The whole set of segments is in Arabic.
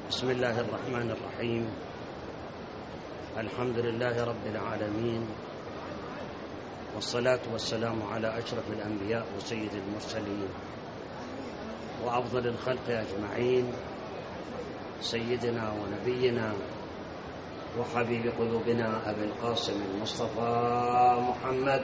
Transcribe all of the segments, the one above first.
بسم الله الرحمن الرحيم. الحمد لله رب العالمين، والصلاة والسلام على أشرف الأنبياء وسيد المرسلين وأفضل الخلق أجمعين، سيدنا ونبينا وحبيب قلوبنا أبي القاسم المصطفى محمد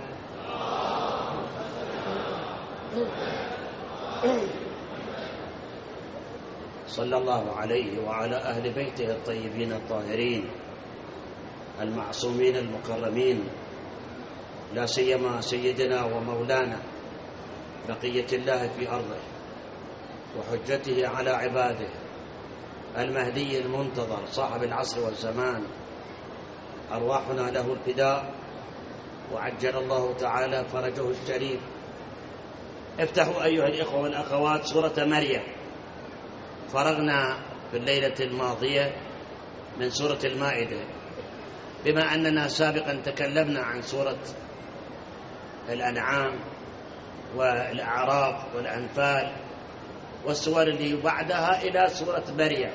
صلى الله عليه وعلى أهل بيته الطيبين الطاهرين المعصومين المكرمين، لا سيما سيدنا ومولانا بقية الله في أرضه وحجته على عباده المهدي المنتظر صاحب العصر والزمان، أرواحنا له الفداء وعجل الله تعالى فرجه الشريف. افتحوا أيها الإخوة والأخوات سورة مريم. فرغنا في الليلة الماضية من سورة المائدة، بما أننا سابقا تكلمنا عن سورة الأنعام والأعراف والأنفال والسور اللي بعدها إلى سورة مريم.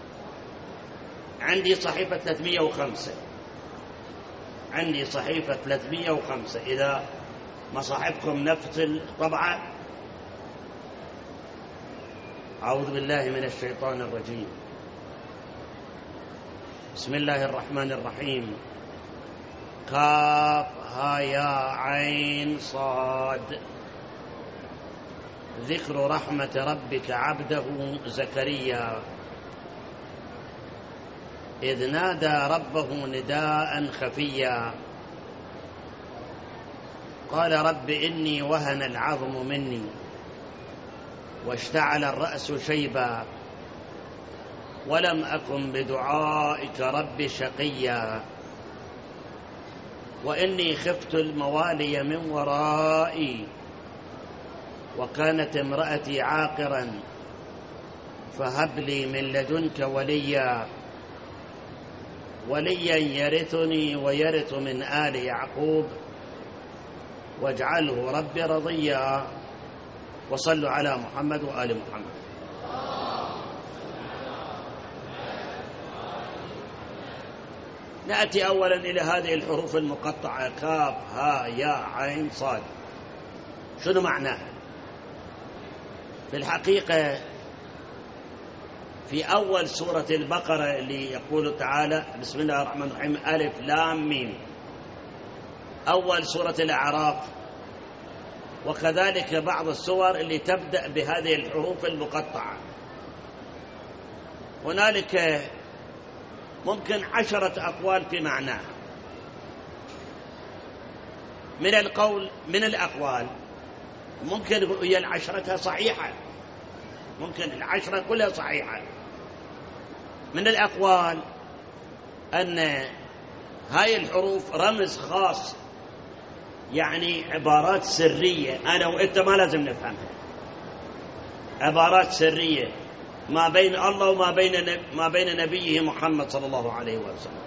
عندي صحيفة 305، عندي صحيفة 305. إذا مصاحبكم نفس الطبعة. أعوذ بالله من الشيطان الرجيم. بسم الله الرحمن الرحيم. كاف ها يا عين صاد. ذكر رحمة ربك عبده زكريا إذ نادى ربه نداء خفيا قال رب إني وهن العظم مني واشتعل الرأس شيبا ولم أكن بدعائك رب شقيا وإني خفت الموالي من ورائي وكانت امرأتي عاقرا فهب لي من لدنك وليا يرثني ويرث من آل يعقوب واجعله رب رضيا. وصلوا على محمد وآل محمد. نأتي أولا إلى هذه الحروف المقطعة كاف ها يا عين صاد. شنو معناها؟ في الحقيقة في أول سورة البقرة اللي يقول تعالى بسم الله الرحمن الرحيم ألف لام ميم، أول سورة الأعراف، وكذلك بعض السور اللي تبدأ بهذه الحروف المقطعة. هنالك ممكن 10 أقوال في معناها. من الأقوال ممكن هي 10 صحيحة، ممكن 10 كلها صحيحة. من الأقوال أن هاي الحروف رمز خاص، يعني عبارات سرية أنا وإنت ما لازم نفهمها، عبارات سرية ما بين الله وما بين نبيه محمد صلى الله عليه وسلم.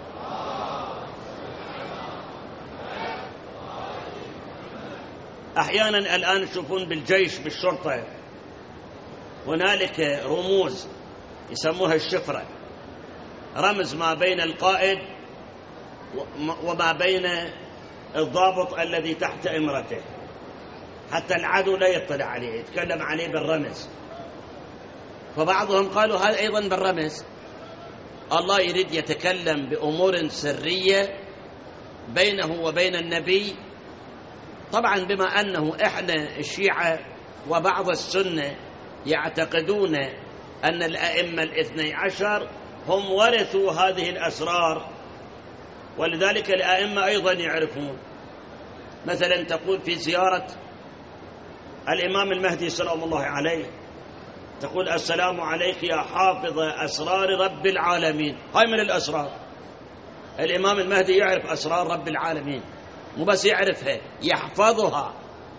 أحيانا الآن تشوفون بالجيش بالشرطة هنالك رموز يسموها الشفرة، رمز ما بين القائد وما بين الضابط الذي تحت إمرته، حتى العدو لا يطلع عليه، يتكلم عليه بالرمز. فبعضهم قالوا هذا أيضا بالرمز، الله يريد يتكلم بأمور سرية بينه وبين النبي. طبعا بما أنه إحنا الشيعة وبعض السنة يعتقدون أن الأئمة 12 هم ورثوا هذه الأسرار، ولذلك الأئمة أيضا يعرفون. مثلا تقول في زيارة الإمام المهدي سلام الله عليه، تقول السلام عليك يا حافظ أسرار رب العالمين. هاي من الأسرار. الإمام المهدي يعرف أسرار رب العالمين، مو بس يعرفها، يحفظها.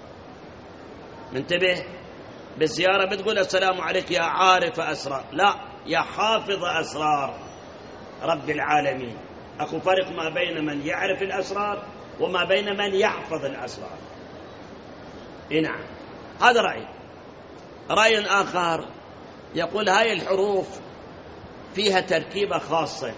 منتبه، بالزيارة بتقول السلام عليك يا عارف أسرار، لا، يا حافظ أسرار رب العالمين. أكو فرق ما بين من يعرف الأسرار وما بين من يحفظ الأسرار. نعم، هذا رأي. رأي آخر يقول هاي الحروف فيها تركيبة خاصة،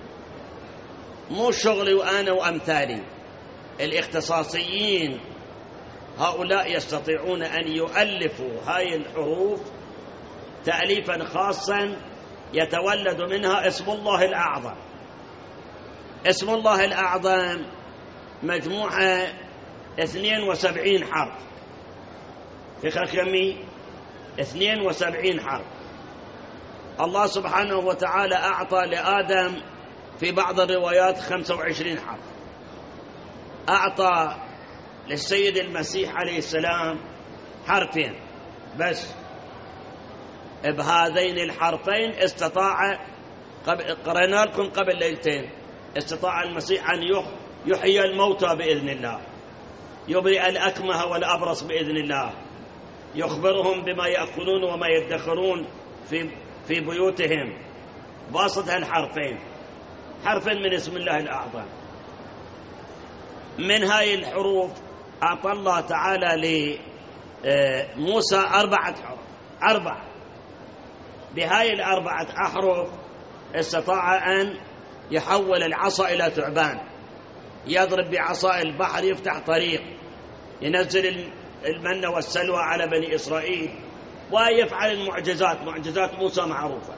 مو شغلي وأنا وأمثالي. الاختصاصيين هؤلاء يستطيعون أن يؤلفوا هاي الحروف تأليفا خاصا يتولد منها اسم الله الأعظم. اسم الله الأعظم مجموعة 72 حرف، فكرة كمي 72 حرف. الله سبحانه وتعالى أعطى لآدم في بعض الروايات 25 حرف، أعطى للسيد المسيح عليه السلام حرفين بس. بهذين الحرفين استطاع، قرأنا لكم قبل ليلتين، استطاع المسيح أن يحيي الموتى بإذن الله، يبرئ الأكمه والأبرص بإذن الله، يخبرهم بما يأكلون وما يدخرون في بيوتهم، باسط هالحرفين، حرف من اسم الله الأعظم. من هاي الحروف أعطى الله تعالى لموسى 4 حروف، 4. بهاي 4 أحرف استطاع أن يحول العصا إلى ثعبان، يضرب بعصا البحر يفتح طريق، ينزل المن والسلوى على بني إسرائيل، ويفعل المعجزات. معجزات موسى معروفة.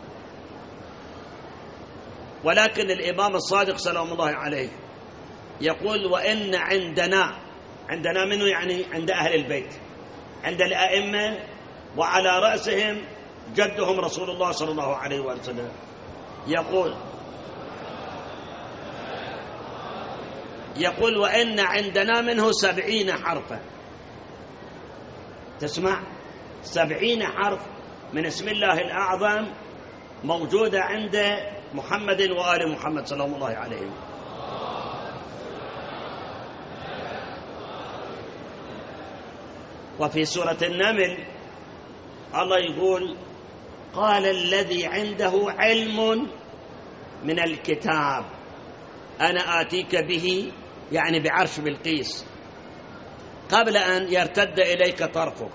ولكن الإمام الصادق سلام الله عليه يقول: وإن عندنا منه، يعني عند أهل البيت، عند الأئمة، وعلى رأسهم جدهم رسول الله صلى الله عليه وسلم. يقول: وإن عندنا منه 70 حرفا. تسمع؟ 70 حرف من اسم الله الأعظم موجودة عند محمد وآل محمد صلى الله عليه. وفي سورة النمل الله يقول: قال الذي عنده علم من الكتاب أنا آتيك به، يعني بعرش بلقيس، قبل أن يرتد إليك طرفك.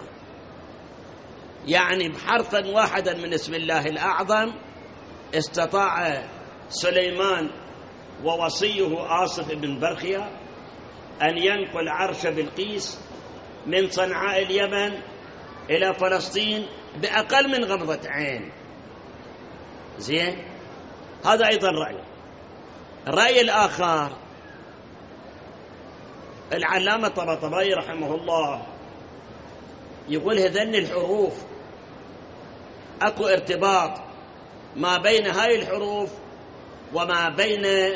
يعني بحرفا واحدا من اسم الله الأعظم استطاع سليمان ووصيه آصف بن برخيا أن ينقل عرش بلقيس من صنعاء اليمن إلى فلسطين بأقل من غمضة عين. زين، هذا أيضا رأي. الرأي الآخر العلامة طباطبائي رحمه الله يقول: هذين الحروف أكو ارتباط ما بين هاي الحروف وما بين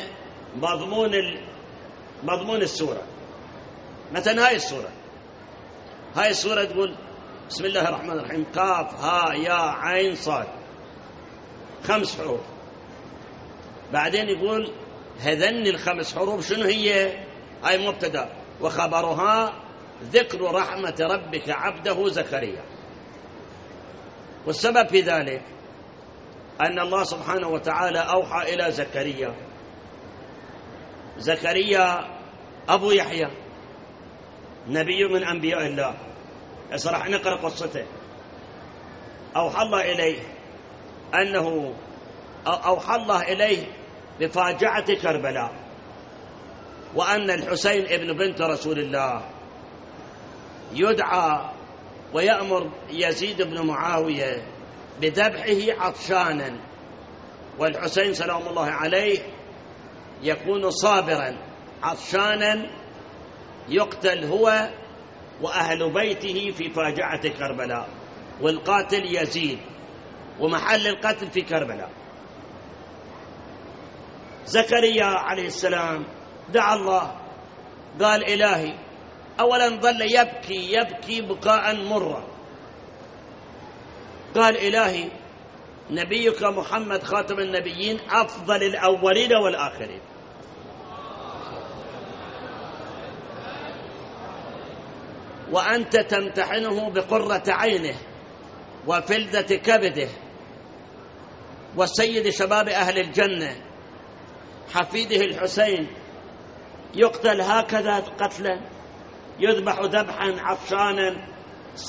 مضمون السورة. مثلا هاي السورة تقول: بسم الله الرحمن الرحيم، قاف ها يا عين صاد، 5 حروف. بعدين يقول: هذن ال5 حروف شنو هي؟ هاي مبتدأ، وخبرها ذكر رحمة ربك عبده زكريا. والسبب في ذلك أن الله سبحانه وتعالى أوحى إلى زكريا أبو يحيى، نبي من أنبياء الله. هسه راح نقرأ قصته. أوحى الله إليه بفاجعة كربلاء، وأن الحسين ابن بنت رسول الله يدعى ويأمر يزيد بن معاوية بذبحه عطشانا، والحسين سلام الله عليه يكون صابرا عطشانا، يقتل هو وأهل بيته في فاجعة كربلاء، والقاتل يزيد، ومحل القتل في كربلاء. زكريا عليه السلام دعا الله، قال: إلهي، أولا ظل يبكي بكاء مرا، قال: إلهي، نبيك محمد خاتم النبيين أفضل الأولين والآخرين، وأنت تمتحنه بقرة عينه وفلذة كبده، وسيد شباب أهل الجنة، حفيده الحسين يقتل هكذا قتلا، يذبح ذبحا عطشانا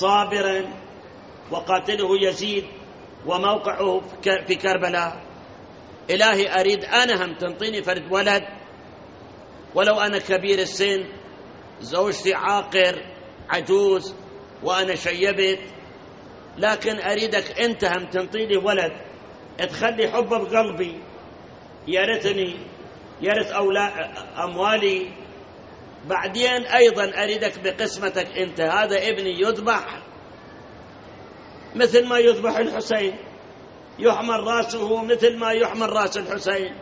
صابرا، وقاتله يزيد وموقعه في كربلاء. إلهي أريد أنا هم تنطيني فرد ولد، ولو أنا كبير السن، زوجتي عاقر عجوز وأنا شيبت، لكن أريدك أنت هم تنطيني ولد تخلي حبه بقلبي، يرثني يرث أموالي، بعدين أيضا أريدك بقسمتك أنت هذا ابني يذبح مثل ما يذبح الحسين، يحمل رأسه مثل ما يحمل رأس الحسين.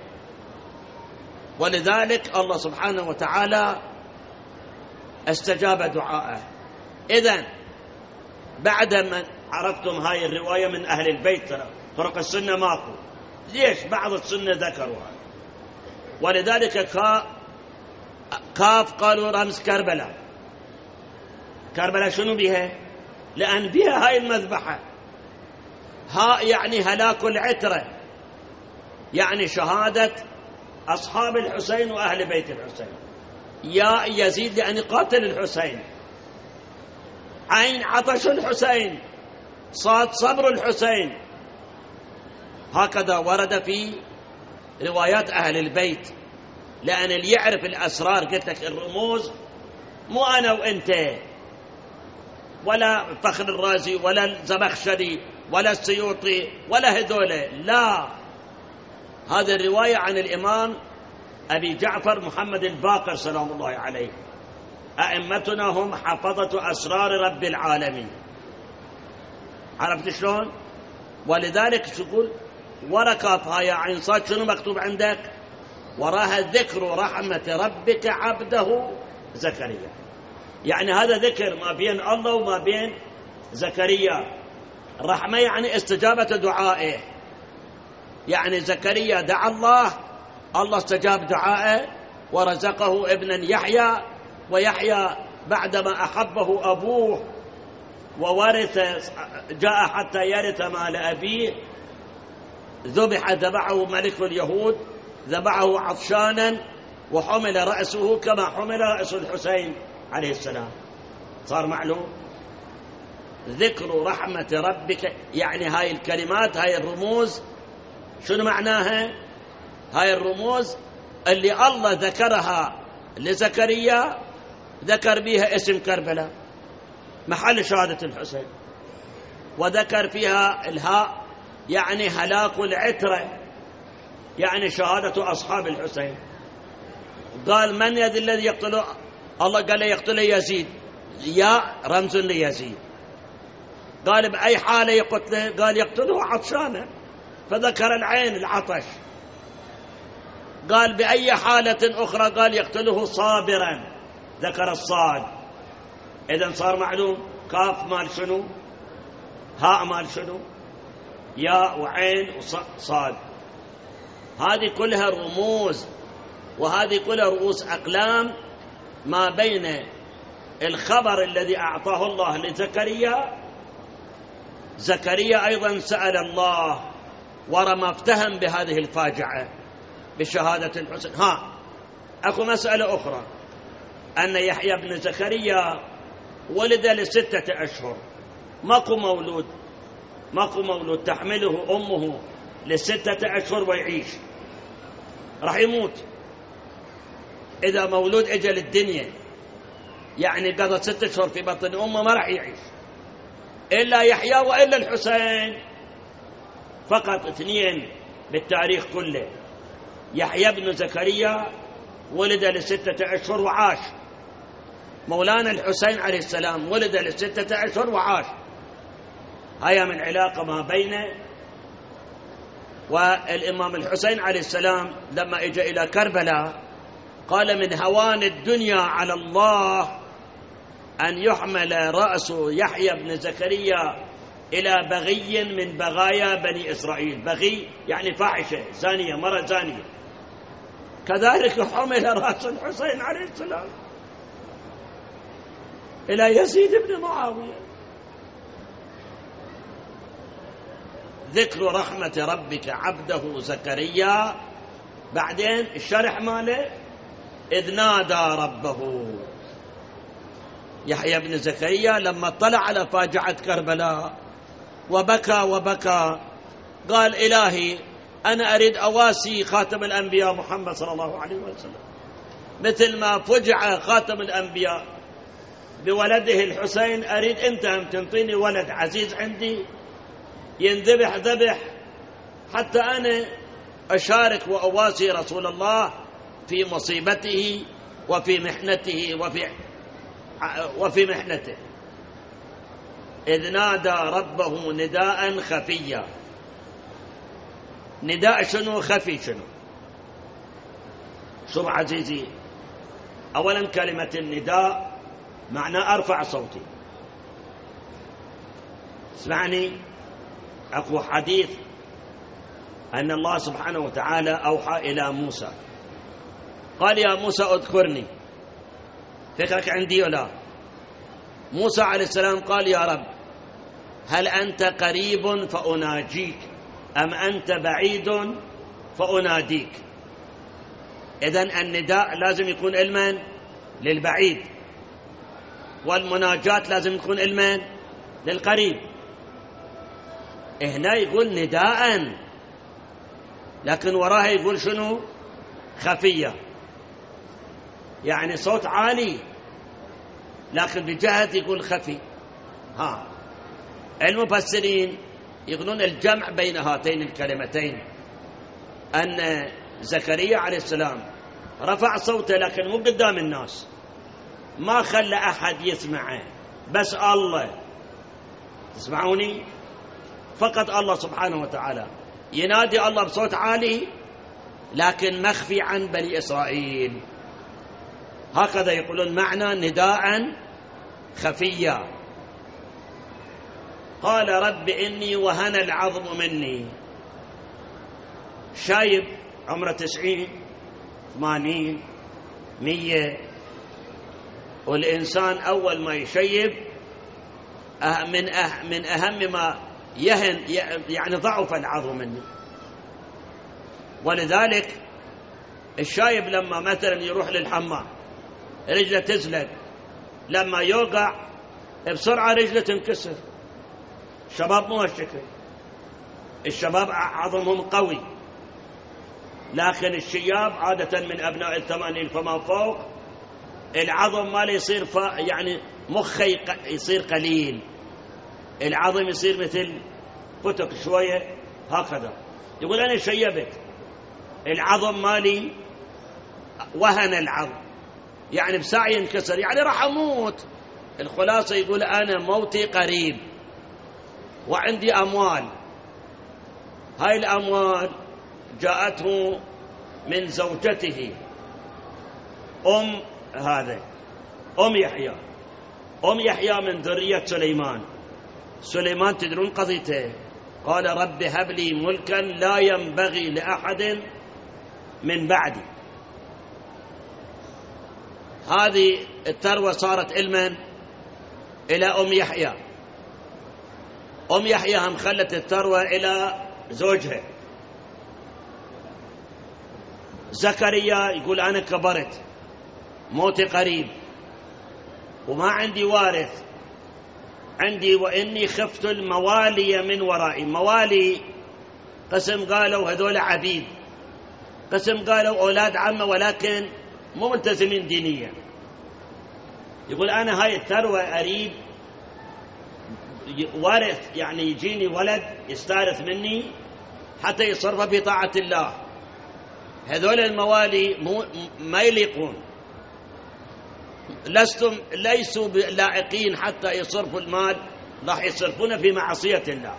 ولذلك الله سبحانه وتعالى استجاب دعائه. إذن بعد ما عرفتم هاي الرواية من أهل البيت، طرق السنة ماكو، ليش بعض السنة ذكروها؟ ولذلك كاف قالوا رمز كربلاء. كربلاء شنو بها؟ لأن بها هاي المذبحة. هاء يعني هلاك العترة، يعني شهادة أصحاب الحسين وأهل بيت الحسين. ياء يزيد لأن قاتل الحسين، عين عطش الحسين، صاد صبر الحسين. هكذا ورد في روايات أهل البيت، لأن اللي يعرف الأسرار قلت لك الرموز مو أنا وإنت ولا فخر الرازي ولا الزمخشري ولا السيوطي ولا هذول، لا، هذه الرواية عن الإمام أبي جعفر محمد الباقر سلام الله عليه. أئمتنا هم حفظة أسرار رب العالمين. عرفت شلون؟ ولذلك تقول ورقة يا عين صاد شنو مكتوب عندك؟ وراها ذكر رحمة ربك عبده زكريا، يعني هذا ذكر ما بين الله وما بين زكريا. الرحمة يعني استجابة دعائه، يعني زكريا دعا الله، الله استجاب دعائه ورزقه ابنا يحيى، ويحيى بعدما أحبه أبوه وورث جاء حتى يرث مال أبيه، ذبحه ملك اليهود، ذبحه عطشانا وحمل رأسه كما حمل رأس الحسين عليه السلام. صار معلوم ذكر رحمة ربك، يعني هاي الكلمات هاي الرموز شنو معناها؟ هاي الرموز اللي الله ذكرها لزكريا ذكر بها اسم كربلاء محل شهادة الحسين، وذكر فيها الهاء يعني هلاك العترة، يعني شهادة أصحاب الحسين. قال من يد الذي يقتله؟ الله قال يقتله يزيد، يا رمز ليزيد. قال بأي حالة يقتله؟ قال يقتله عطشانا، فذكر العين العطش. قال بأي حالة أخرى؟ قال يقتله صابرا، ذكر الصاد. إذن صار معلوم كاف مال شنو، هاء مال شنو، ياء وعين وصاد. هذه كلها رموز، وهذه كلها رؤوس أقلام ما بين الخبر الذي أعطاه الله لزكريا. زكريا أيضا سأل الله ورمى افتهم بهذه الفاجعة بشهادة الحسين. أكو مسألة أخرى، أن يحيى بن زكريا ولد ل6 أشهر، ماكو مولود تحمله أمه ل6 أشهر ويعيش، راح يموت. إذا مولود أجل الدنيا يعني قضى 6 أشهر في بطن أمه ما راح يعيش، إلا يحيى وإلا الحسين، فقط 2 بالتاريخ كله. يحيى بن زكريا ولد ل6 أشهر وعاش، مولانا الحسين عليه السلام ولد ل6 أشهر وعاش. هيا من علاقة ما بينه والإمام الحسين عليه السلام لما اجى إلى كربلاء قال من هوان الدنيا على الله أن يحمل رأس يحيى بن زكريا إلى بغي من بغايا بني إسرائيل. بغي يعني فاحشة، زانية، مرة زانية. كذلك حمل رأس الحسين عليه السلام إلى يزيد بن معاوية. ذكر رحمة ربك عبده زكريا. بعدين الشرح ماله إذ نادى ربه. يحيى بن زكريا لما اطلع على فاجعة كربلاء وبكى قال إلهي أنا أريد أواسي خاتم الأنبياء محمد صلى الله عليه وسلم، مثل ما فجع خاتم الأنبياء بولده الحسين، أريد أنت أن تنطيني ولد عزيز عندي ينذبح ذبح حتى أنا أشارك وأواسي رسول الله في مصيبته وفي محنته وفي محنته. إذ نادى ربه نداء خفيا. نداء شنو؟ خفي شنو؟ شوف عزيزي، أولا كلمة النداء معناه أرفع صوتي. اسمعني، أقوى حديث أن الله سبحانه وتعالى أوحى إلى موسى، قال يا موسى اذكرني، فكرك عندي ولا؟ موسى عليه السلام قال يا رب هل أنت قريب فأناجيك أم أنت بعيد فأناديك؟ إذن النداء لازم يكون علما للبعيد، والمناجاة لازم تكون علما للقريب. هنا يقول نداء، لكن وراها يقول شنو؟ خفية، يعني صوت عالي لكن بجهة يقول خفي. المفسرين يقولون الجمع بين هاتين الكلمتين أن زكريا عليه السلام رفع صوته لكن مو قدام الناس، ما خلى أحد يسمعه، بس الله، تسمعوني؟ فقط الله سبحانه وتعالى ينادي الله بصوت عالي لكن مخفي عن بني إسرائيل. هكذا يقولون معنى نداء خفيا. قال رب إني وهن العظم مني. شايب عمره 90 80 100، والإنسان أول ما يشيب من أهم ما يهن، يعني ضعف العظم منه. ولذلك الشايب لما مثلا يروح للحمام رجله تزلق، لما يوقع بسرعة رجله تنكسر. الشباب مو هالشكل، الشباب عظمهم قوي، لكن الشياب عادة من أبناء 80 فما فوق العظم ماله يصير يعني مخه يصير قليل، العظم يصير مثل فتك شوية هكذا. يقول أنا شيبت العظم مالي، وهن العظم يعني بساعة ينكسر، يعني راح أموت. الخلاصة يقول أنا موتي قريب وعندي أموال. هاي الأموال جاءته من زوجته أم يحيى. أم يحيى من ذرية سليمان. سليمان تدرون قضيته؟ قال رب هب لي ملكا لا ينبغي لأحد من بعدي. هذه الثروة صارت علما إلى أم يحيى. أم يحيى هم خلت الثروة إلى زوجها. زكريا يقول أنا كبرت، موتي قريب وما عندي وارث، عندي وإني خفت الموالي من ورائي. موالي قسم قالوا هذول عبيد، قسم قالوا أولاد عمه ولكن مو ملتزمين دينيا. يقول أنا هاي الثروة أريد وارث، يعني يجيني ولد يستارث مني حتى يصرف بطاعة الله. هذول الموالي ما يليقون، ليسوا لائقين حتى يصرفوا المال، راح يصرفون في معصية الله.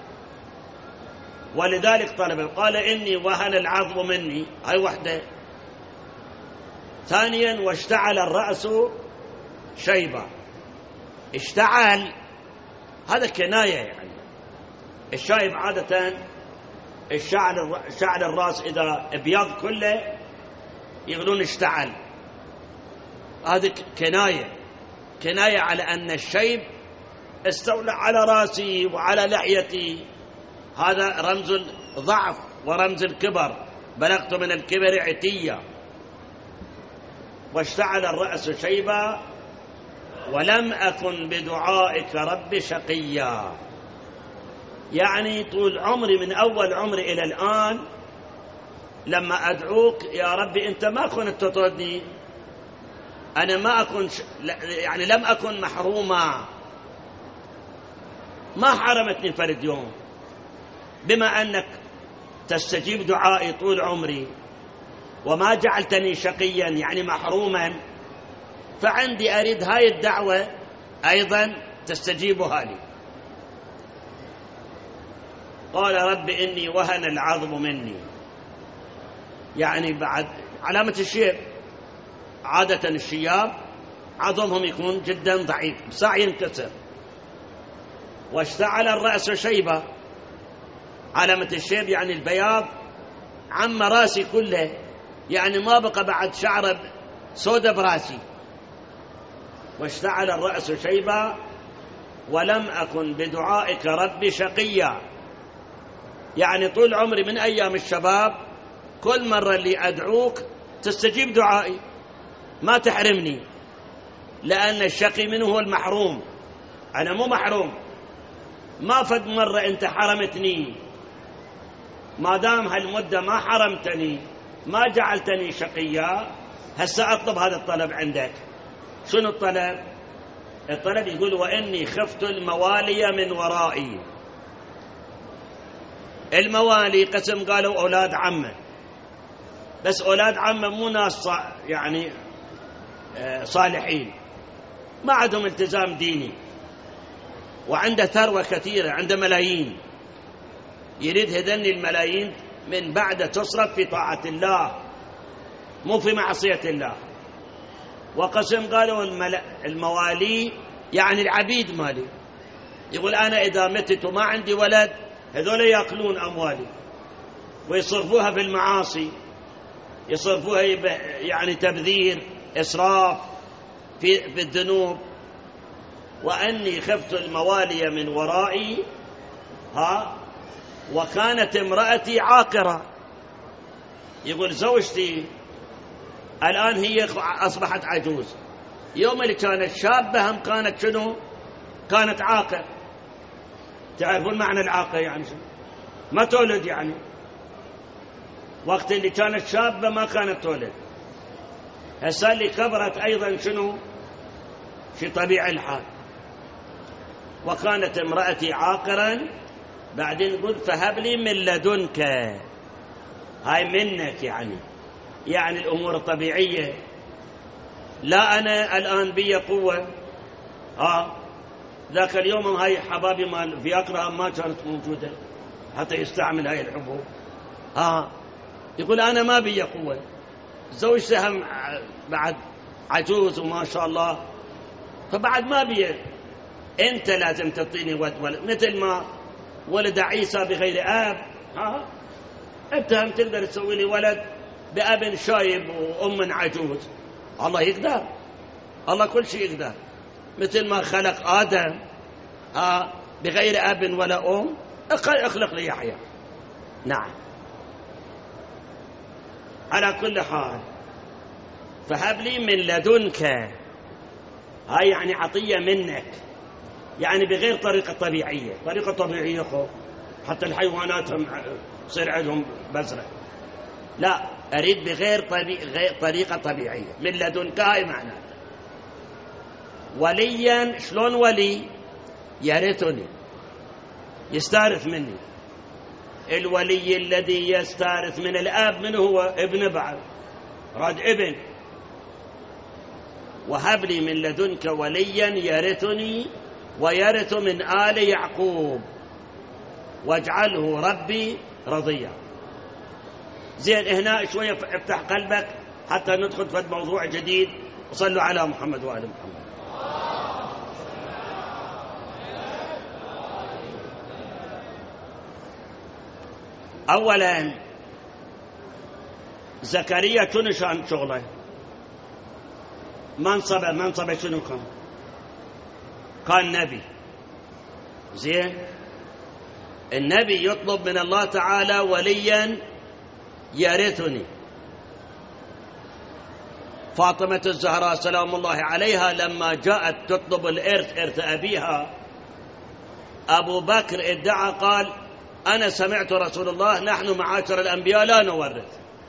ولذلك طلب، قال إني وهن العظم مني، هاي وحدة. ثانيا واشتعل الرأس شيبة. اشتعل هذا كناية، يعني الشايب عادة شعر الرأس إذا ابيض كله يقولون اشتعل. هذا كناية على أن الشيب استولى على رأسي وعلى لحيتي. هذا رمز الضعف ورمز الكبر، بلغت من الكبر عتيا. واشتعل الرأس شيبا ولم أكن بدعائك رب شقيا. يعني طول عمري من أول عمري إلى الآن لما أدعوك يا ربي أنت ما كنت تطردني، أنا ما أكون يعني لم أكن محروما، ما حرمتني فرد يوم، بما أنك تستجيب دعائي طول عمري وما جعلتني شقيا يعني محروما، فعندي أريد هاي الدعوة أيضا تستجيبها لي. قال رب إني وهن العظم مني، يعني بعد علامة الشيب، عادة الشياب عظمهم يكون جدا ضعيف بساع ينكسر، واشتعل الرأس شيبة، علامة الشيب يعني البياض عم راسي كله، يعني ما بقى بعد شعر سودة براسي. واشتعل الرأس شيبة ولم أكن بدعائك ربي شقيا، يعني طول عمري من أيام الشباب كل مرة اللي أدعوك تستجيب دعائي، ما تحرمني، لأن الشقي منه هو المحروم، أنا مو محروم، ما فد مرة أنت حرمتني، ما دام هالمدة ما حرمتني ما جعلتني شقيا، هسا أطلب هذا الطلب عندك. شنو الطلب؟ الطلب يقول وإني خفت الموالي من ورائي. الموالي قسم قالوا أولاد عمه، بس أولاد عمه مو ناس يعني صالحين، ما عندهم التزام ديني، وعنده ثروة كثيرة، عنده ملايين، يريد هذني الملايين من بعد تصرف في طاعة الله مو في معصية الله. وقسم قالوا الموالي يعني العبيد مالي، يقول أنا إذا متت وما عندي ولد هذول يأكلون أموالي ويصرفوها في المعاصي، يصرفوها يعني تبذير، إسراف في الذنوب. وأني خفت الموالي من ورائي وكانت امرأتي عاقرة، يقول زوجتي الآن هي أصبحت عجوز، يوم اللي كانت شابة هم كانت شنو؟ كانت عاقر. تعرفون معنى العاقر يعني شنو؟ ما تولد، يعني وقت اللي كانت شابة ما كانت تولد. هسه اللي كبرت أيضا شنو؟ في طبيعي الحال. وكانت امرأتي عاقرا، بعدين يقول فهب لي من لدنك، هاي منك يعني الأمور الطبيعية، لا أنا الآن بي قوة. ذاك اليوم هاي حبابي مال فياكرا ما كانت موجودة حتى يستعمل هاي الحبوب. يقول أنا ما بي قوة، زوجتي هم بعد عجوز وما شاء الله، فبعد ما بي، أنت لازم تعطيني ولد مثل ما ولد عيسى بغير آب. أنت هم تقدر تسوي لي ولد بأب شايب وأم عجوز؟ الله يقدر، الله كل شيء يقدر، مثل ما خلق آدم بغير أب ولا أم، اخلق لي يحيى. نعم. على كل حال فهب لي من لدنك، هاي يعني عطية منك، يعني بغير طريقة طبيعية. طريقة طبيعية حتى الحيوانات هم يصير عندهم بزرة، لا، أريد بغير طريقة طبيعية. من لدنك هاي معنى وليا. شلون ولي؟ يرثني، يستارث مني. الولي الذي يستارث من الآب من هو؟ ابن بعد، راد ابن. وهب لي من لدنك وليا يرثني ويرث من آل يعقوب واجعله ربي رضيا. زين، هنا شوية افتح قلبك حتى ندخل في موضوع جديد. وصلوا على محمد وآل محمد. أولا زكريا شنو شان شغله؟ منصبه شنو كان نبي. زين، النبي يطلب من الله تعالى وليا يرثني. فاطمة الزهراء سلام الله عليها لما جاءت تطلب الإرث، إرث أبيها، أبو بكر ادعى قال أنا سمعت رسول الله نحن معاشر الأنبياء لا نورث.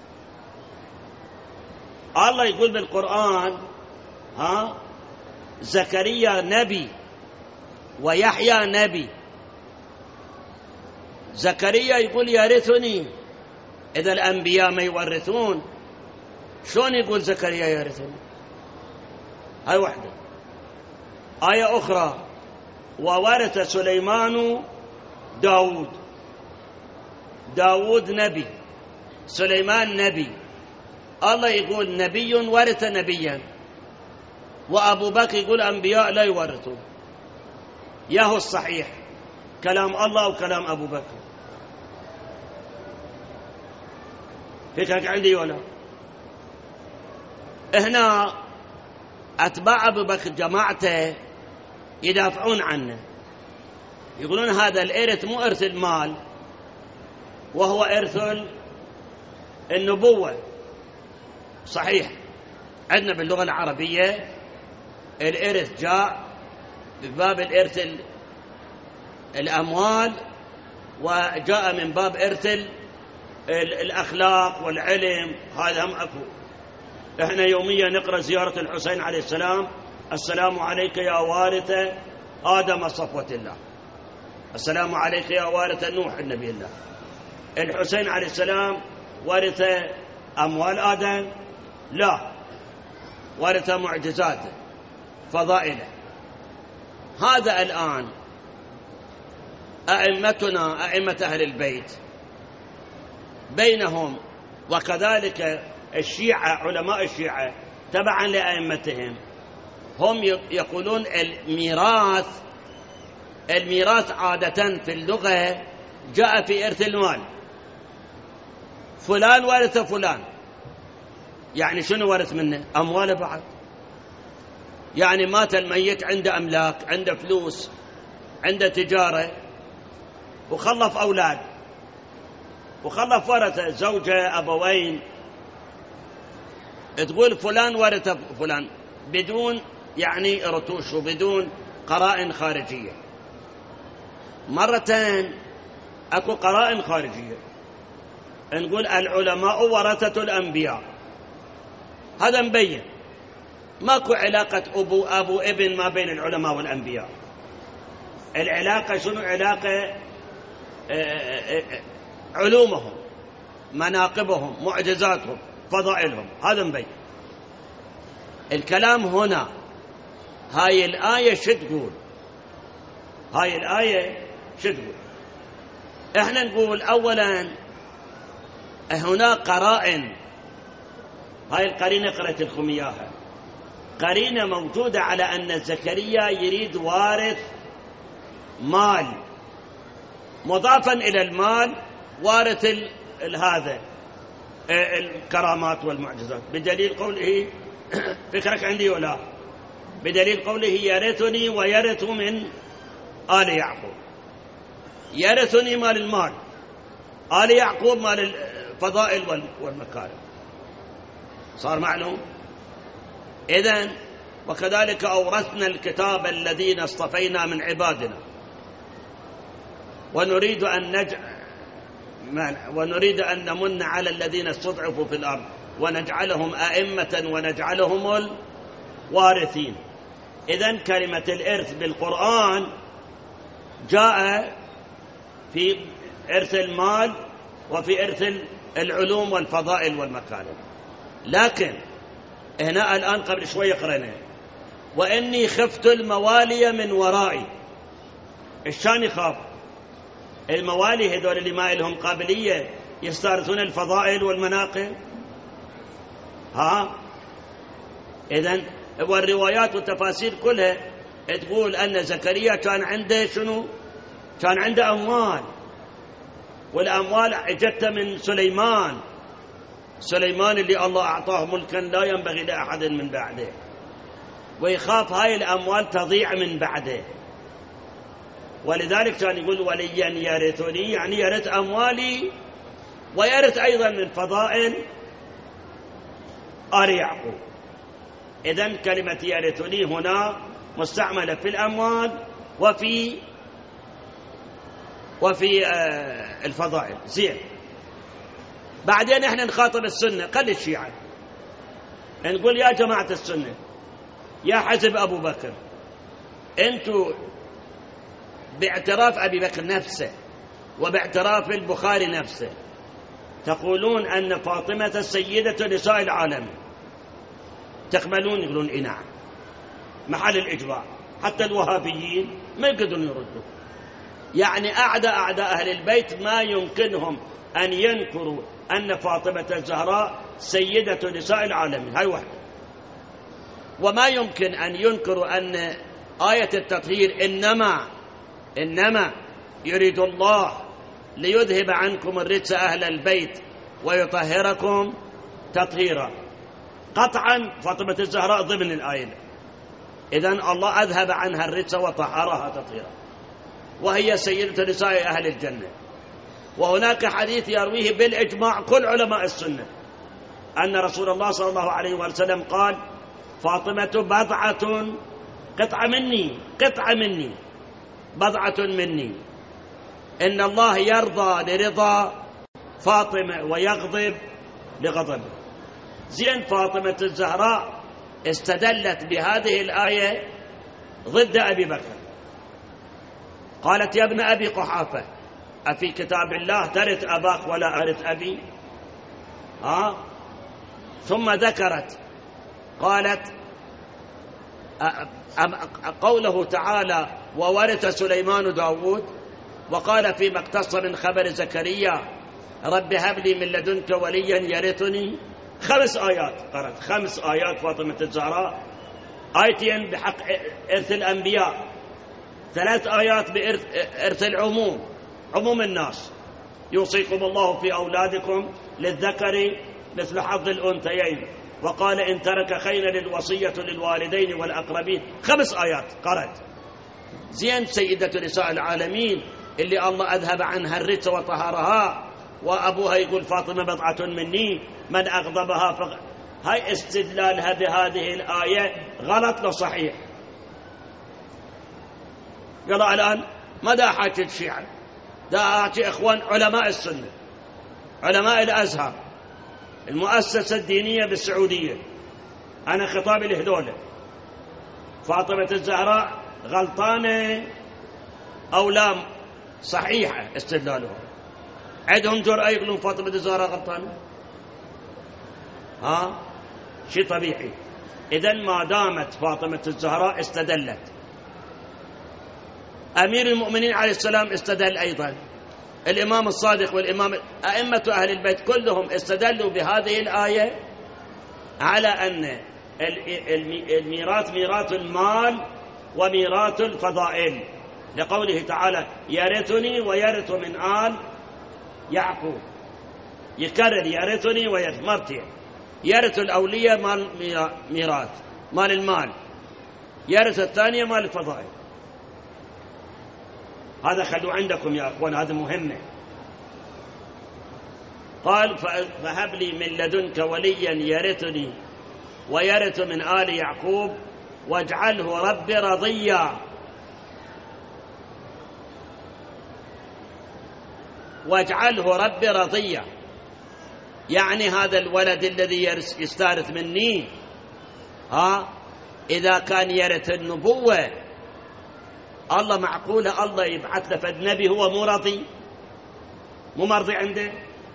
الله يقول بالقرآن زكريا نبي ويحيى نبي. زكريا يقول يرثني، إذا الأنبياء ما يورثون شلون يقول زكريا يرثني؟ هاي واحدة. آية أخرى وورث سليمان داود نبي، سليمان نبي. الله يقول نبي ورث نبيا، وأبو بكر يقول أنبياء لا يورثون. ياهو الصحيح كلام الله وكلام أبو بكر. فكرك عندي ولا؟ هنا أتباع أبو بكر جماعته يدافعون عنه، يقولون هذا الإرث مو إرث المال، وهو إرث النبوة. صحيح عندنا باللغة العربية الإرث جاء بباب الإرث الأموال، وجاء من باب إرث الأخلاق والعلم، هذا هم أكو. إحنا يوميا نقرأ زيارة الحسين عليه السلام: السلام عليك يا وارث آدم صفوة الله، السلام عليك يا وارث نوح النبي الله. الحسين عليه السلام ورث أموال آدم؟ لا، ورث معجزاته فضائله. هذا الآن أئمتنا أئمة أهل البيت بينهم، وكذلك الشيعة علماء الشيعة تبعا لأئمتهم، هم يقولون الميراث عادة في اللغة جاء في إرث المال. فلان ورث فلان، يعني شنو ورث منه؟ أمواله بعد. يعني مات الميت عنده أملاك، عنده فلوس، عنده تجارة، وخلف أولاد، وخلف ورثة زوجة أبوين. تقول فلان ورث فلان بدون يعني رتوش وبدون قرائن خارجية. مرتين أكو قرائن خارجية، نقول العلماء ورثة الأنبياء، هذا مبين. ماكو علاقة أبو ابن ما بين العلماء والأنبياء. العلاقة شنو؟ علاقة علومهم، مناقبهم، معجزاتهم، فضائلهم، هذا مبين. الكلام هنا هاي الآية شو تقول؟ هاي الآية شو تقول؟ احنا نقول أولا هنا قرائن. هاي القرينة قرأت لكم إياها، قرينة موجودة على أن زكريا يريد وارث مال، مضافا إلى المال وارث هذا الكرامات والمعجزات، بدليل قوله فكرك عندي ولا؟ بدليل قوله يرثني ويرث من آل يعقوب. يرثني مال المال، آل يعقوب مال الفضائل والمكارم. صار معلوم؟ إذن وكذلك أورثنا الكتاب الذين اصطفينا من عبادنا ونريد أن نمن على الذين استضعفوا في الأرض ونجعلهم أئمة ونجعلهم الوارثين. إذن كلمة الإرث بالقرآن جاء في إرث المال وفي إرث العلوم والفضائل والمكارم. لكن هنا الآن قبل شوية قرأنا وإني خفت الموالي من ورائي. الشان يخاف الموالي هذول اللي ما لهم قابلية يستارثون الفضائل والمناقب. إذن والروايات والتفاسير كلها تقول أن زكريا كان عنده شنو؟ كان عنده أموال، والأموال اجت من سليمان اللي الله أعطاه ملكا لا ينبغي لأحد من بعده، ويخاف هاي الأموال تضيع من بعده. ولذلك كان يقول وليا يرثني، يعني يرث أموالي ويرث أيضا من فضائل آل يعقوب. إذن كلمة يرثني هنا مستعملة في الأموال وفي الفضائل. زين، بعدين احنا نخاطب السنة، قل الشيعة. نقول يا جماعة السنة، يا حزب أبو بكر، أنتوا باعتراف أبي بكر نفسه وباعتراف البخاري نفسه تقولون أن فاطمة السيدة نساء العالم، تقبلون؟ يقولون إيه نعم، محل الإجماع. حتى الوهابيين ما يقدرون يردوا. يعني أعداء أهل البيت ما يمكنهم أن ينكروا أن فاطمة الزهراء سيدة نساء العالمين، هاي واحدة. وما يمكن أن ينكروا أن آية التطهير إنما يريد الله ليذهب عنكم الرجس أهل البيت ويطهركم تطهيرا. قطعا فاطمة الزهراء ضمن الآية، إذن الله أذهب عنها الرجس وطهرها تطهيرا، وهي سيدة نساء أهل الجنة. وهناك حديث يرويه بالإجماع كل علماء السنة أن رسول الله صلى الله عليه وسلم قال: فاطمة قطعة مني بضعة مني، إن الله يرضى لرضا فاطمة ويغضب لغضبه. زين، فاطمة الزهراء استدلت بهذه الآية ضد أبي بكر، قالت: يا ابن أبي قحافة، أفي كتاب الله ترث أباك ولا أرث أبي؟ ثم ذكرت قالت قوله تعالى: وورث سليمان داود، وقال فيما اقتص من خبر زكريا: رب هب لي من لدنك وليا يرثني. 5 آيات قرأت، 5 آيات فاطمة الزهراء، آيتين بحق إرث الأنبياء، 3 آيات بإرث عموم الناس. يوصيكم الله في أولادكم للذكر مثل حظ الأنثيين، وقال إن ترك خيرا للوصية للوالدين والأقربين. 5 آيات قرأت. زين، سيدة نساء العالمين اللي الله أذهب عنها الرجس وطهرها، وأبوها يقول فاطمة بضعة مني من أغضبها هاي استدلالها بهذه الآية غلط لو صحيح. قال الآن ماذا حاجة الشيعة؟ دا حاجة إخوان علماء السنة، علماء الأزهر، المؤسسة الدينية بالسعودية. أنا خطابي لهذول، فاطمة الزهراء غلطانة أو لا صحيحة استدلالهم؟ عندهم جرأة يقولون فاطمة الزهراء غلطانة؟ شيء طبيعي. إذن ما دامت فاطمة الزهراء استدلت، أمير المؤمنين عليه السلام استدل أيضا، الإمام الصادق والإمام أئمة أهل البيت كلهم استدلوا بهذه الآية على أن الميراث ميراث المال وميراث الفضائل، لقوله تعالى: يرثني ويرث من آل يعقوب. يكرر يرثني ويرث مرتين، يرث الأولية مال ميراث مال المال، يرث الثانية مال الفضائل. هذا خلوا عندكم يا أخوان، هذا مهمة. قال: فهب لي من لدنك وليا يرثني ويرث من آل يعقوب واجعله ربي رضيا. واجعله ربي رضيا، يعني هذا الولد الذي يستارث مني إذا كان يرث النبوة، الله معقولة الله يبعث له فد نبي هو مو راضي، مو مرضي عنده؟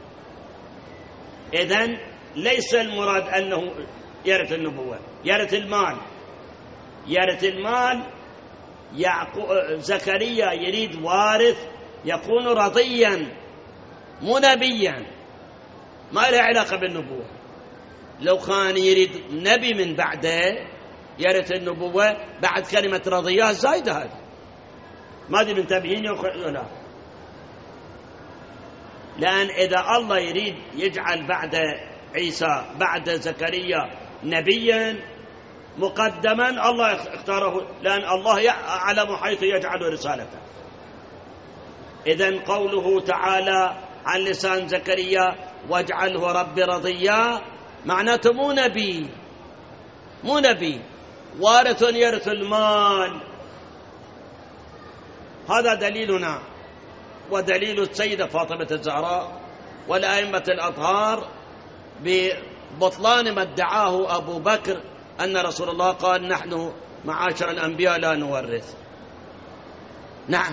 إذن ليس المراد أنه يرث النبوة، يرث المال. يرث المال. زكريا يريد وارث يكون رضيا مو نبيا، ما له علاقة بالنبوة. لو كان يريد نبي من بعده يرث النبوة بعد كلمة رضيا زايدة، هذه ما دي منتبهين لا. لأن إذا الله يريد يجعل بعد عيسى بعد زكريا نبيا مقدما، الله اختاره، لأن الله يعلم حيث يجعل رسالته. إذن قوله تعالى عن لسان زكريا واجعله ربي رضيا معناته مو نبي وارث يرث المال. هذا دليلنا ودليل السيدة فاطمة الزهراء والأئمة الأطهار بطلان ما ادعاه أبو بكر أن رسول الله قال نحن معاشر الأنبياء لا نورث. نعم،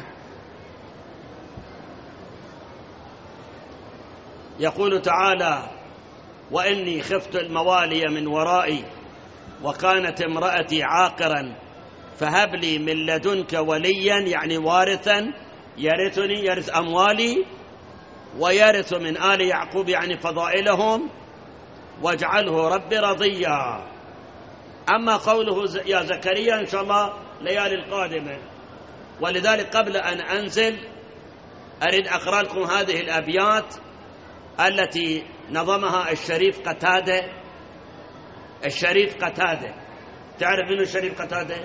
يقول تعالى وإني خفت الموالي من ورائي وكانت امرأتي عاقرا فهب لي من لدنك وليا، يعني وارثا يرثني، يرث أموالي ويرث من آل يعقوب يعني فضائلهم، واجعله ربي رضيا. أما قوله يا زكريا إن شاء الله ليالي القادمة. ولذلك قبل أن أنزل أريد أقرأ لكم هذه الأبيات التي نظمها الشريف قتادة. الشريف قتادة، تعرف منه الشريف قتادة؟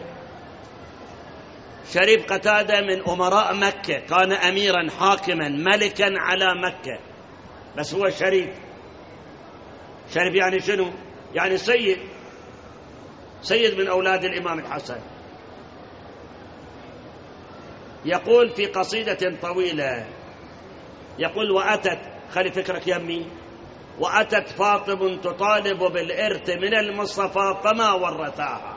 شريف قتادة من أمراء مكة، كان أميرا حاكما ملكا على مكة، بس هو شريف. شريف يعني شنو؟ يعني سيد، سيد من أولاد الإمام الحسن. يقول في قصيدة طويلة، يقول وأتت، خلي فكرك يمي، وأتت فاطم تطالب بالإرث من المصطفى فما ورثاها.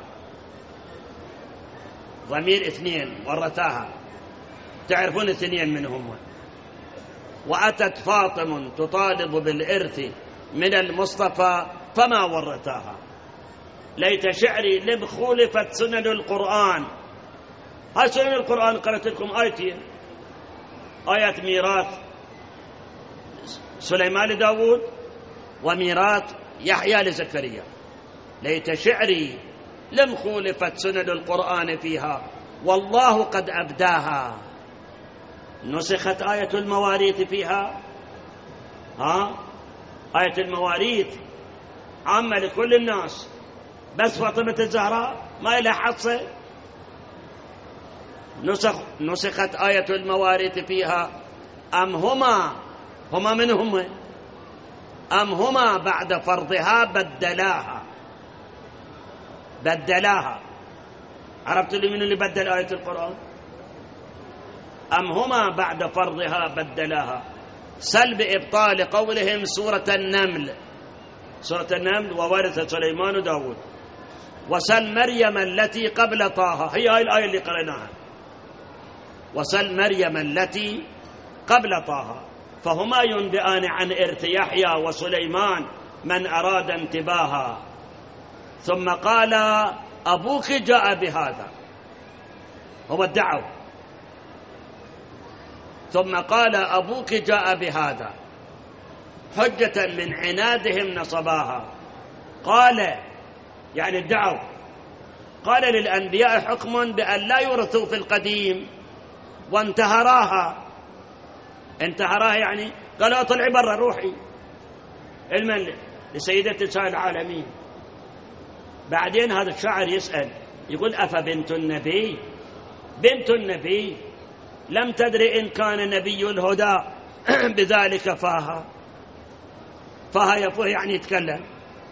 ضمير اثنين، ورثاها، تعرفون اثنين منهم. وأتت فاطم تطالب بالإرث من المصطفى فما ورثاها. ليت شعري لم خولفت سنن القرآن. هاي سنن القرآن قرأت لكم آيتين، آية ميراث سليمان لداود وميراث يحيى لزكريا. ليت شعري لم خولفت سنن القرآن فيها والله قد أبداها. نسخت آية المواريث فيها. آية المواريث عامة لكل الناس، بس فاطمة الزهراء ما إلها حصة. نسخت آية المواريث فيها أم هما من هم؟ أم هما بعد فرضها بدلاها. عرفت لي من اللي بدل آية القرآن؟ أم هما بعد فرضها بدلاها. سل بإبطال قولهم سورة النمل وورث سليمان داود. وسل مريم التي قبل طه، هي هاي الآية اللي قرأناها. وسل مريم التي قبل طه فهما ينبئان عن إرث يحيى وسليمان من أراد انتباها. ثم قال أبوك جاء بهذا، هو ادعوا. ثم قال أبوك جاء بهذا حجة من عنادهم نصباها. قال يعني ادعوا، قال للأنبياء حكم بأن لا يورثوا في القديم وانتهراها. يعني قالوا اطلعي برا روحي. علما لسيدة نساء العالمين. بعدين هذا الشاعر يسأل يقول أفبنت النبي بنت النبي لم تدري إن كان نبي الهدى بذلك فاها يفوه يعني يتكلم.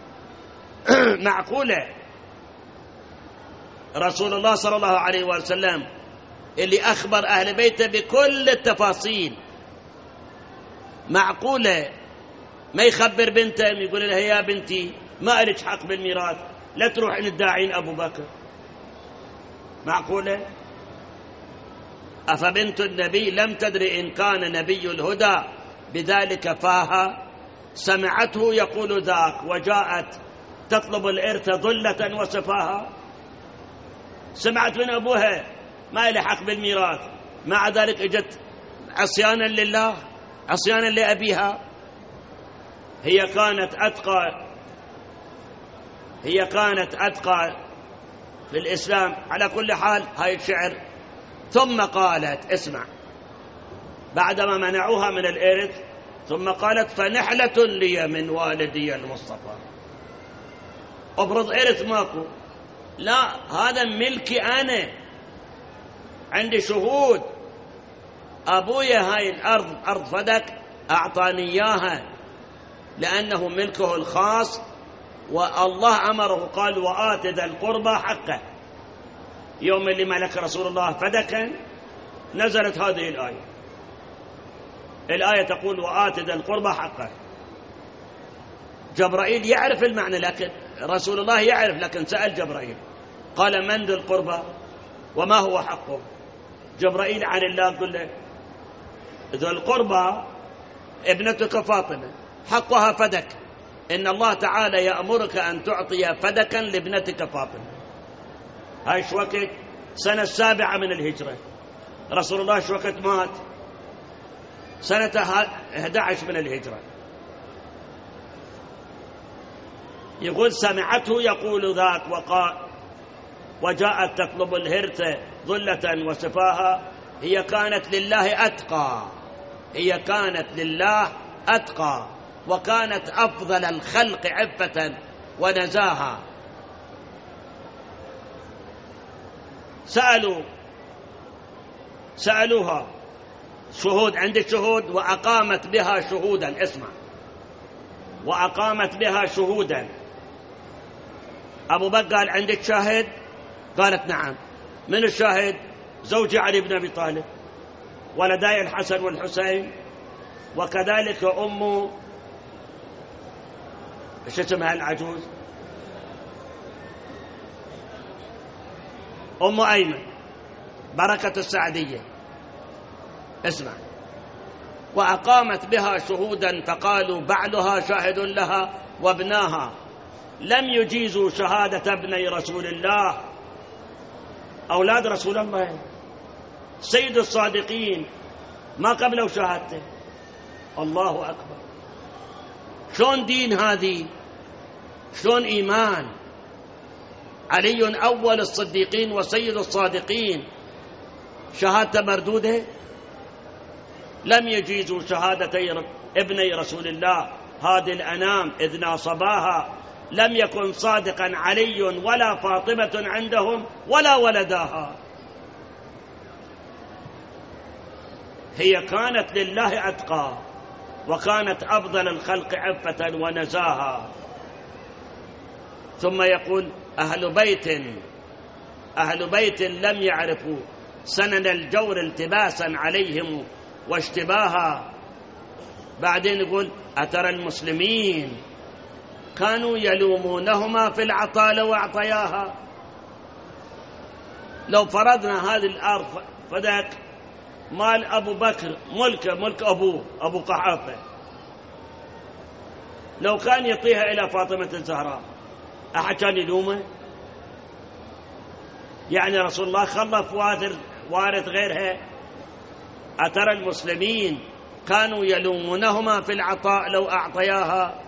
معقولة رسول الله صلى الله عليه وسلم اللي أخبر أهل بيته بكل التفاصيل، معقولة ما يخبر بنته يقول لها يا بنتي ما إلك حق بالميراث، لا تروحين تداعين أبو بكر؟ معقولة؟ أفبنت النبي لم تدري إن كان نبي الهدى بذلك فاها. سمعته يقول ذاك وجاءت تطلب الإرث ضلة وسفاها. سمعت من أبوها ما إلي حق بالميراث، مع ذلك اجت عصيانا لله، عصيانا لأبيها. هي كانت أتقى في الإسلام. على كل حال هاي الشعر. ثم قالت، اسمع، بعدما منعوها من الإرث ثم قالت فنحلة لي من والدي المصطفى. أفرض إرث ماكو، لا هذا ملكي أنا، عندي شهود. أبويا هاي الأرض أرض فدك أعطاني إياها لأنه ملكه الخاص، والله أمره قال وآت ذا القربى حقه. يوم اللي ملك رسول الله فدكا نزلت هذه الآية تقول وآت ذا القربى حقه. جبرائيل يعرف المعنى، لكن رسول الله يعرف، لكن سأل جبرائيل قال من ذو القربى وما هو حقه؟ جبرائيل عن الله يقول له ذو القربى ابنتك فاطمة حقها فدك، إن الله تعالى يأمرك أن تعطي فدكا لابنتك فاطمة. هاي شو وقت؟ سنة 7 من الهجرة. رسول الله شو وقت مات؟ سنة 11 من الهجرة. يقول سمعته يقول ذاك وجاءت تطلب الهرة ذلة وسفاها، هي كانت لله أتقى، هي كانت لله أتقى، وكانت أفضل الخلق عفة ونزاها. سألوها شهود، عندك شهود؟ وأقامت بها شهودا. اسمع، وأقامت بها شهودا. أبو بكر قال عندك شاهد؟ قالت نعم. من الشاهد؟ زوجي علي بن أبي طالب، ولداي الحسن والحسين، وكذلك أمه ايش اسمها العجوز؟ أم أيمن بركة السعدية. اسمع، وأقامت بها شهودا فقالوا بعلها شاهد لها وابناها لم يجيزوا شهادة ابني رسول الله، أولاد رسول الله سيد الصادقين، ما قبلوا شهادته. الله أكبر. شلون دين هذه؟ شلون إيمان؟ علي أول الصديقين وسيد الصادقين، شهادة مردودة. لم يجيزوا شهادتي ابني رسول الله هذه الأنام إذ ناصباها، لم يكن صادقا علي ولا فاطمة عندهم ولا ولداها. هي كانت لله أتقى، وكانت أفضل الخلق عفة ونزاها. ثم يقول أهل بيت لم يعرفوا سنن الجور التباسا عليهم واشتباها. بعدين يقول أترى المسلمين كانوا يلومونهما في العطاء لو أعطياها. لو فرضنا هذه الأرض فذاك مال أبو بكر ملك أبو قحافة، لو كان يعطيها إلى فاطمة الزهراء أحد كان يلومه؟ يعني رسول الله خلف وارث غيرها. أترى المسلمين كانوا يلومونهما في العطاء لو أعطياها،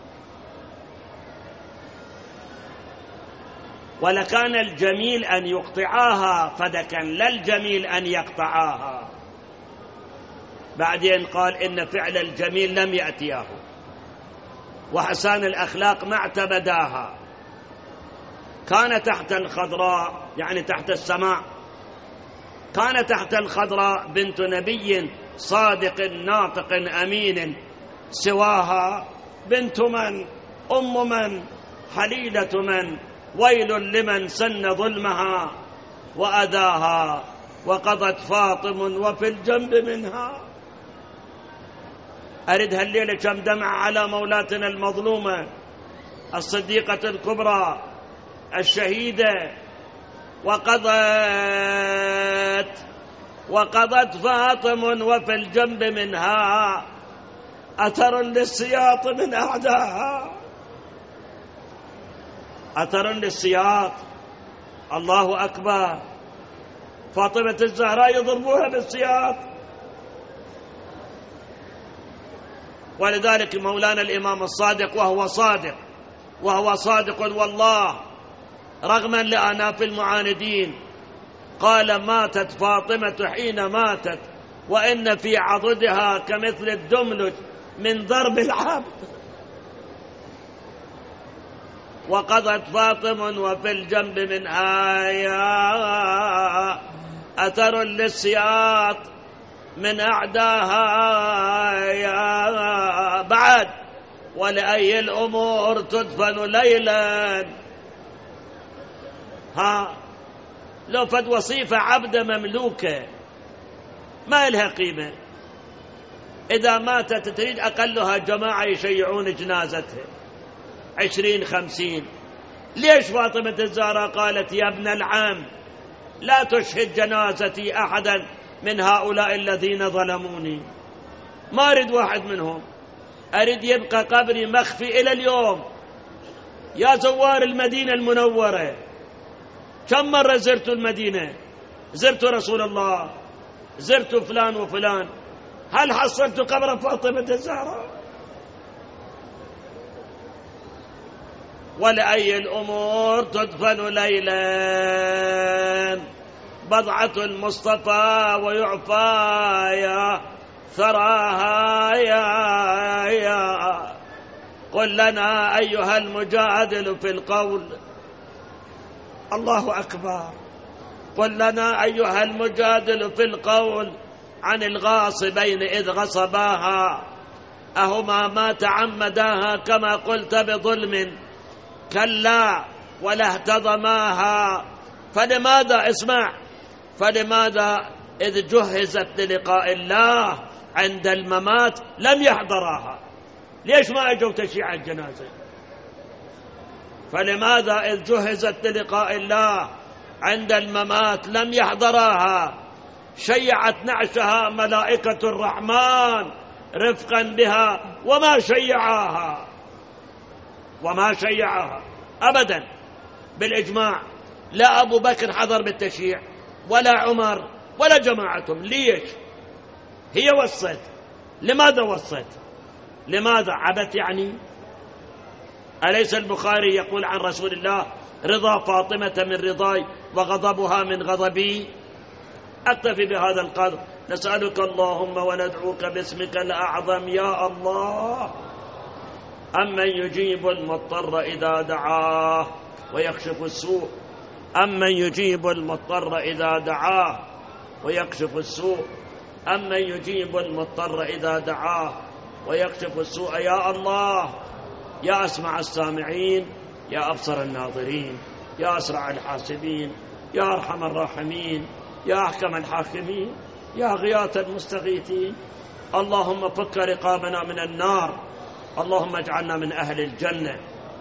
ولكان الجميل أن يقطعاها فدكا، لا الجميل أن يقطعاها. بعدين قال إن فعل الجميل لم يأتياه، وحسان الأخلاق ما اعتبداها. كان تحت الخضراء، يعني تحت السماء، كان تحت الخضراء بنت نبي صادق ناطق أمين، سواها بنت من؟ أم من؟ حليلة من؟ ويل لمن سن ظلمها وأذاها، وقضت فاطم وفي الجنب منها. أرد هالليلة كم دمع على مولاتنا المظلومة الصديقة الكبرى الشهيدة. وقضت فاطم وفي الجنب منها أثر للسياط من أعداها. أثر للسياط. الله أكبر. فاطمة الزهراء يضربوها بالسياط. ولذلك مولانا الإمام الصادق وهو صادق والله رغما لآناف المعاندين، قال ماتت فاطمة حين ماتت وإن في عضدها كمثل الدملج من ضرب العبد. وقضت فاطم وفي الجنب منها أثر للسياط من أعداها. بعد ولأي الأمور تدفن ليلا. لو فد وصيفة عبدة مملوكة ما لها قيمة، إذا ماتت تريد أقلها جماعة يشيعون جنازتها، 20 50. ليش فاطمة الزهراء قالت يا ابن العم لا تشهد جنازتي أحدا من هؤلاء الذين ظلموني، ما أريد واحد منهم، أريد يبقى قبري مخفي إلى اليوم. يا زوار المدينة المنورة، كم مرة زرت المدينة؟ زرت رسول الله، زرت فلان وفلان، هل حصلت قبر فاطمة الزهراء؟ ولأي الأمور تدفن ليلا بضعة المصطفى ويعفى يا ثراها يا قل لنا أيها المجادل في القول، الله أكبر، قل لنا أيها المجادل في القول عن الغاصبين إذ غصباها أهما ما تعمداها كما قلت بظلم كلا ولا اهتضماها. فلماذا اسمع، فلماذا إذ جهزت للقاء الله عند الممات لم يحضراها؟ ليش ما أجوا تشييع الجنازة؟ فلماذا إذ جهزت للقاء الله عند الممات لم يحضراها؟ شيعت نعشها ملائكة الرحمن رفقا بها وما شيعها أبدا بالإجماع. لا أبو بكر حضر بالتشييع ولا عمر ولا جماعتهم. ليش؟ هي وصت. لماذا وصت؟ لماذا عبث يعني؟ أليس البخاري يقول عن رسول الله رضا فاطمة من رضاي وغضبها من غضبي؟ أكتفي بهذا القدر. نسألك اللهم وندعوك باسمك الأعظم يا الله أمن يجيب المضطر إذا دعاه ويكشف السوء، أمن يجيب المضطر إذا دعاه ويكشف السوء، أمن يجيب المضطر إذا دعاه ويكشف السوء. يا الله يا أسمع السامعين، يا أبصر الناظرين، يا أسرع الحاسبين، يا أرحم الراحمين، يا أحكم الحاكمين، يا غياث المستغيثين. اللهم فك رقابنا من النار، اللهم اجعلنا من أهل الجنة،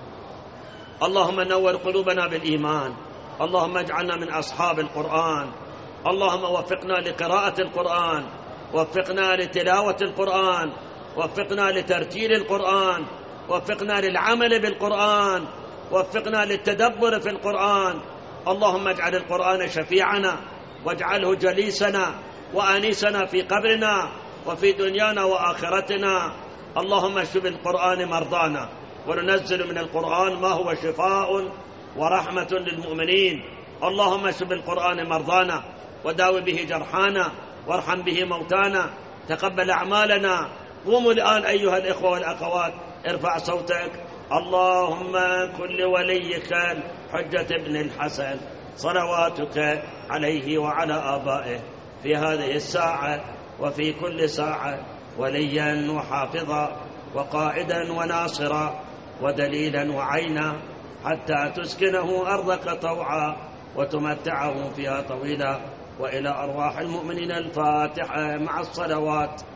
اللهم نور قلوبنا بالإيمان، اللهم اجعلنا من أصحاب القرآن، اللهم وفقنا لقراءة القرآن، وفقنا لتلاوة القرآن، وفقنا لترتيل القرآن، وفقنا للعمل بالقرآن، وفقنا للتدبر في القرآن. اللهم اجعل القرآن شفيعنا، واجعله جليسنا وأنيسنا في قبرنا وفي دنيانا وآخرتنا. اللهم اشف بالقرآن مرضانا، وننزل من القرآن ما هو شفاء ورحمة للمؤمنين. اللهم اشف بالقرآن مرضانا، وداوي به جرحانا، وارحم به موتانا، تقبل أعمالنا. قوموا الآن أيها الإخوة والأخوات، ارفع صوتك. اللهم كن لوليك حجة ابن الحسن صلواتك عليه وعلى آبائه في هذه الساعة وفي كل ساعة وليا وحافظا وقائدا وناصرا ودليلا وعينا، حتى تسكنه أرضك طوعا وتمتعه فيها طويلا. وإلى أرواح المؤمنين الفاتحة مع الصلوات.